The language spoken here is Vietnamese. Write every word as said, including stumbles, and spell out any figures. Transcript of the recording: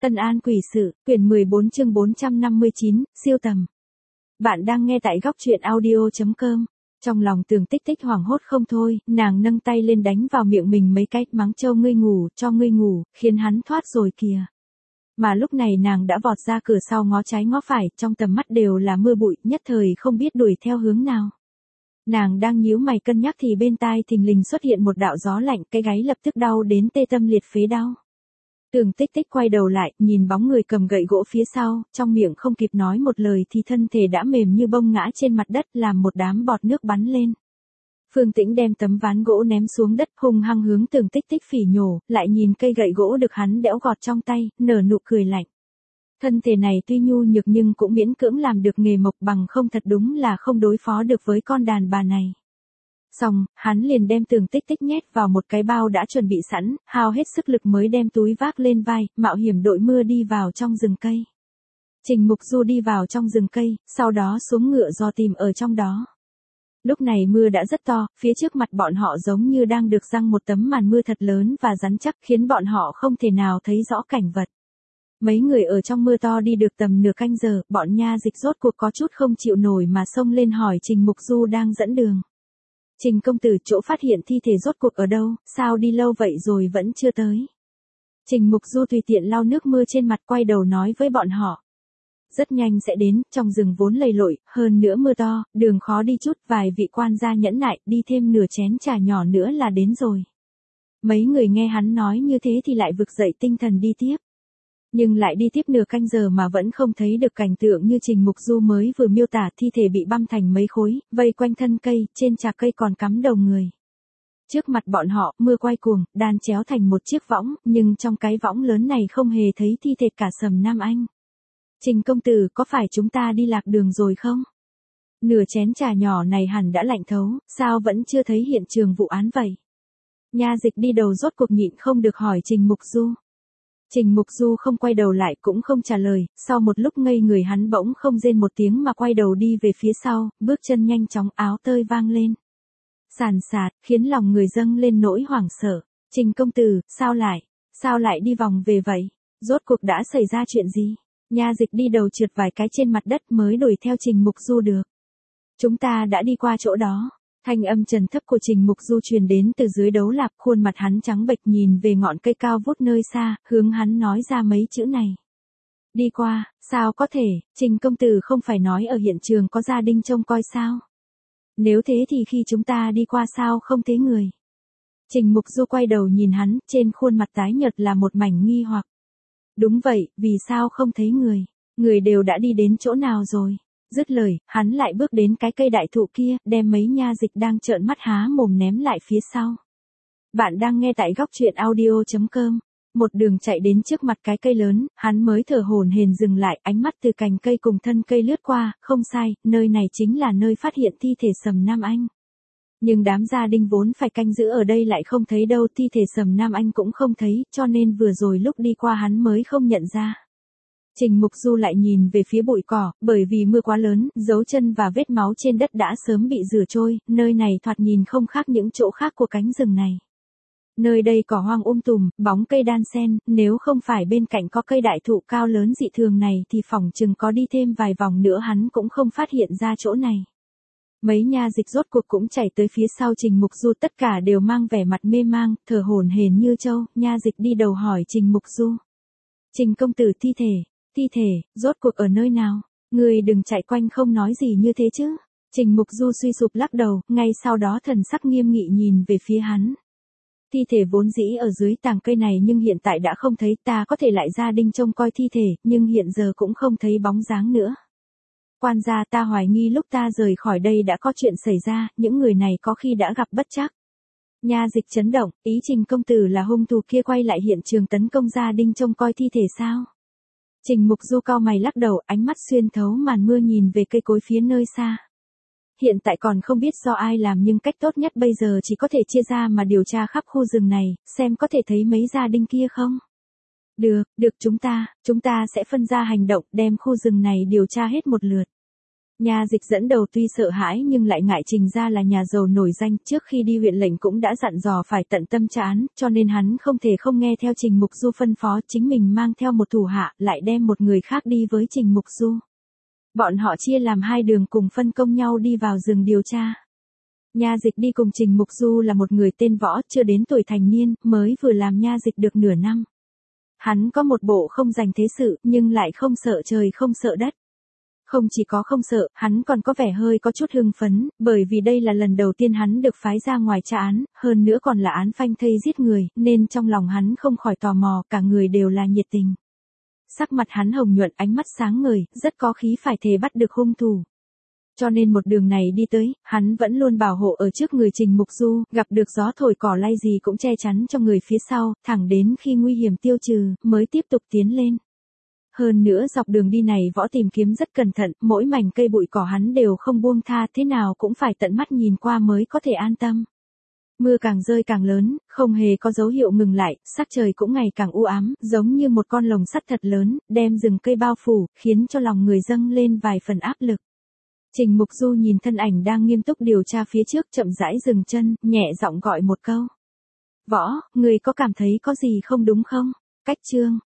Tân An Quỷ Sự, quyển mười bốn chương bốn trăm năm mươi chín, siêu tầm. Bạn đang nghe tại góc truyện audio chấm com. Trong lòng Tường Tích Tích hoảng hốt không thôi, nàng nâng tay lên đánh vào miệng mình mấy cái, mắng Châu ngươi ngủ, cho ngươi ngủ, khiến hắn thoát rồi kìa. Mà lúc này nàng đã vọt ra cửa sau ngó trái ngó phải, trong tầm mắt đều là mưa bụi, nhất thời không biết đuổi theo hướng nào. Nàng đang nhíu mày cân nhắc thì bên tai thình lình xuất hiện một đạo gió lạnh, cái gáy lập tức đau đến tê tâm liệt phế đau. Tường Tích Tích quay đầu lại, nhìn bóng người cầm gậy gỗ phía sau, trong miệng không kịp nói một lời thì thân thể đã mềm như bông ngã trên mặt đất, làm một đám bọt nước bắn lên. Phương Tĩnh đem tấm ván gỗ ném xuống đất, hung hăng hướng Tường Tích Tích phỉ nhổ, lại nhìn cây gậy gỗ được hắn đẽo gọt trong tay, nở nụ cười lạnh. Thân thể này tuy nhu nhược nhưng cũng miễn cưỡng làm được nghề mộc, bằng không thật đúng là không đối phó được với con đàn bà này. Xong, hắn liền đem Tường Tích Tích nhét vào một cái bao đã chuẩn bị sẵn, hao hết sức lực mới đem túi vác lên vai, mạo hiểm đội mưa đi vào trong rừng cây. Trình Mục Du đi vào trong rừng cây, sau đó xuống ngựa do tìm ở trong đó. Lúc này mưa đã rất to, phía trước mặt bọn họ giống như đang được giăng một tấm màn mưa thật lớn và rắn chắc, khiến bọn họ không thể nào thấy rõ cảnh vật. Mấy người ở trong mưa to đi được tầm nửa canh giờ, bọn nha dịch rốt cuộc có chút không chịu nổi mà xông lên hỏi Trình Mục Du đang dẫn đường. Trình công tử, chỗ phát hiện thi thể rốt cuộc ở đâu, sao đi lâu vậy rồi vẫn chưa tới. Trình Mục Du tùy tiện lau nước mưa trên mặt, quay đầu nói với bọn họ. Rất nhanh sẽ đến, trong rừng vốn lầy lội, hơn nữa mưa to, đường khó đi chút, vài vị quan gia nhẫn nại, đi thêm nửa chén trà nhỏ nữa là đến rồi. Mấy người nghe hắn nói như thế thì lại vực dậy tinh thần đi tiếp. Nhưng lại đi tiếp nửa canh giờ mà vẫn không thấy được cảnh tượng như Trình Mục Du mới vừa miêu tả, thi thể bị băm thành mấy khối, vây quanh thân cây, trên trà cây còn cắm đầu người. Trước mặt bọn họ, mưa quay cuồng, đan chéo thành một chiếc võng, nhưng trong cái võng lớn này không hề thấy thi thể cả Sầm Nam Anh. Trình công tử, có phải chúng ta đi lạc đường rồi không? Nửa chén trà nhỏ này hẳn đã lạnh thấu, sao vẫn chưa thấy hiện trường vụ án vậy? Nha dịch đi đầu rốt cuộc nhịn không được hỏi Trình Mục Du. Trình Mục Du không quay đầu lại cũng không trả lời, sau một lúc ngây người hắn bỗng không rên một tiếng mà quay đầu đi về phía sau, bước chân nhanh chóng, áo tơi vang lên. Sàn sạt, khiến lòng người dâng lên nỗi hoảng sợ. Trình công tử, sao lại, sao lại đi vòng về vậy? Rốt cuộc đã xảy ra chuyện gì? Nha dịch đi đầu trượt vài cái trên mặt đất mới đuổi theo Trình Mục Du được. Chúng ta đã đi qua chỗ đó. Thanh âm trầm thấp của Trình Mục Du truyền đến từ dưới đấu lạp, khuôn mặt hắn trắng bệch nhìn về ngọn cây cao vút nơi xa, hướng hắn nói ra mấy chữ này. Đi qua, sao có thể, Trình công tử không phải nói ở hiện trường có gia đình trông coi sao? Nếu thế thì khi chúng ta đi qua sao không thấy người? Trình Mục Du quay đầu nhìn hắn, trên khuôn mặt tái nhợt là một mảnh nghi hoặc. Đúng vậy, vì sao không thấy người? Người đều đã đi đến chỗ nào rồi? Dứt lời, hắn lại bước đến cái cây đại thụ kia, đem mấy nha dịch đang trợn mắt há mồm ném lại phía sau. Bạn đang nghe tại góc truyện audio chấm com. Một đường chạy đến trước mặt cái cây lớn, hắn mới thở hổn hển dừng lại, ánh mắt từ cành cây cùng thân cây lướt qua, không sai, nơi này chính là nơi phát hiện thi thể Sầm Nam Anh. Nhưng đám gia đình vốn phải canh giữ ở đây lại không thấy đâu, thi thể Sầm Nam Anh cũng không thấy, cho nên vừa rồi lúc đi qua hắn mới không nhận ra. Trình Mục Du lại nhìn về phía bụi cỏ, bởi vì mưa quá lớn, dấu chân và vết máu trên đất đã sớm bị rửa trôi, nơi này thoạt nhìn không khác những chỗ khác của cánh rừng này. Nơi đây cỏ hoang um tùm, bóng cây đan xen, nếu không phải bên cạnh có cây đại thụ cao lớn dị thường này thì phỏng chừng có đi thêm vài vòng nữa hắn cũng không phát hiện ra chỗ này. Mấy nha dịch rốt cuộc cũng chạy tới phía sau Trình Mục Du, tất cả đều mang vẻ mặt mê mang, thở hổn hển như trâu. Nha dịch đi đầu hỏi Trình Mục Du. Trình công tử, thi thể, thi thể, rốt cuộc ở nơi nào? Người đừng chạy quanh không nói gì như thế chứ. Trình Mục Du suy sụp lắc đầu, ngay sau đó thần sắc nghiêm nghị nhìn về phía hắn. Thi thể vốn dĩ ở dưới tàng cây này nhưng hiện tại đã không thấy, ta có thể lại gia đình trông coi thi thể, nhưng hiện giờ cũng không thấy bóng dáng nữa. Quan gia, ta hoài nghi lúc ta rời khỏi đây đã có chuyện xảy ra, những người này có khi đã gặp bất trắc. Nha dịch chấn động, ý Trình công tử là hung thủ kia quay lại hiện trường tấn công gia đình trông coi thi thể sao? Trình Mục Du cau mày lắc đầu, ánh mắt xuyên thấu màn mưa nhìn về cây cối phía nơi xa. Hiện tại còn không biết do ai làm nhưng cách tốt nhất bây giờ chỉ có thể chia ra mà điều tra khắp khu rừng này, xem có thể thấy mấy gia đình kia không? Được, được chúng ta, chúng ta sẽ phân ra hành động, đem khu rừng này điều tra hết một lượt. Nha Dịch dẫn đầu tuy sợ hãi nhưng lại ngại Trình gia là nhà giàu nổi danh, trước khi đi huyện lệnh cũng đã dặn dò phải tận tâm tra án, cho nên hắn không thể không nghe theo Trình Mục Du phân phó, chính mình mang theo một thủ hạ, lại đem một người khác đi với Trình Mục Du. Bọn họ chia làm hai đường cùng phân công nhau đi vào rừng điều tra. Nha Dịch đi cùng Trình Mục Du là một người tên Võ, chưa đến tuổi thành niên, mới vừa làm nha dịch được nửa năm. Hắn có một bộ không dành thế sự, nhưng lại không sợ trời không sợ đất. Không chỉ có không sợ, hắn còn có vẻ hơi có chút hưng phấn, bởi vì đây là lần đầu tiên hắn được phái ra ngoài tra án, hơn nữa còn là án phanh thây giết người, nên trong lòng hắn không khỏi tò mò, cả người đều là nhiệt tình. Sắc mặt hắn hồng nhuận, ánh mắt sáng ngời, rất có khí phải thề bắt được hung thủ. Cho nên một đường này đi tới, hắn vẫn luôn bảo hộ ở trước người Trình Mục Du, gặp được gió thổi cỏ lay gì cũng che chắn cho người phía sau, thẳng đến khi nguy hiểm tiêu trừ, mới tiếp tục tiến lên. Hơn nữa dọc đường đi này Võ tìm kiếm rất cẩn thận, mỗi mảnh cây bụi cỏ hắn đều không buông tha, thế nào cũng phải tận mắt nhìn qua mới có thể an tâm. Mưa càng rơi càng lớn, không hề có dấu hiệu ngừng lại, sắc trời cũng ngày càng u ám, giống như một con lồng sắt thật lớn, đem rừng cây bao phủ, khiến cho lòng người dâng lên vài phần áp lực. Trình Mục Du nhìn thân ảnh đang nghiêm túc điều tra phía trước, chậm rãi dừng chân, nhẹ giọng gọi một câu. Võ, người có cảm thấy có gì không đúng không? Cách chương.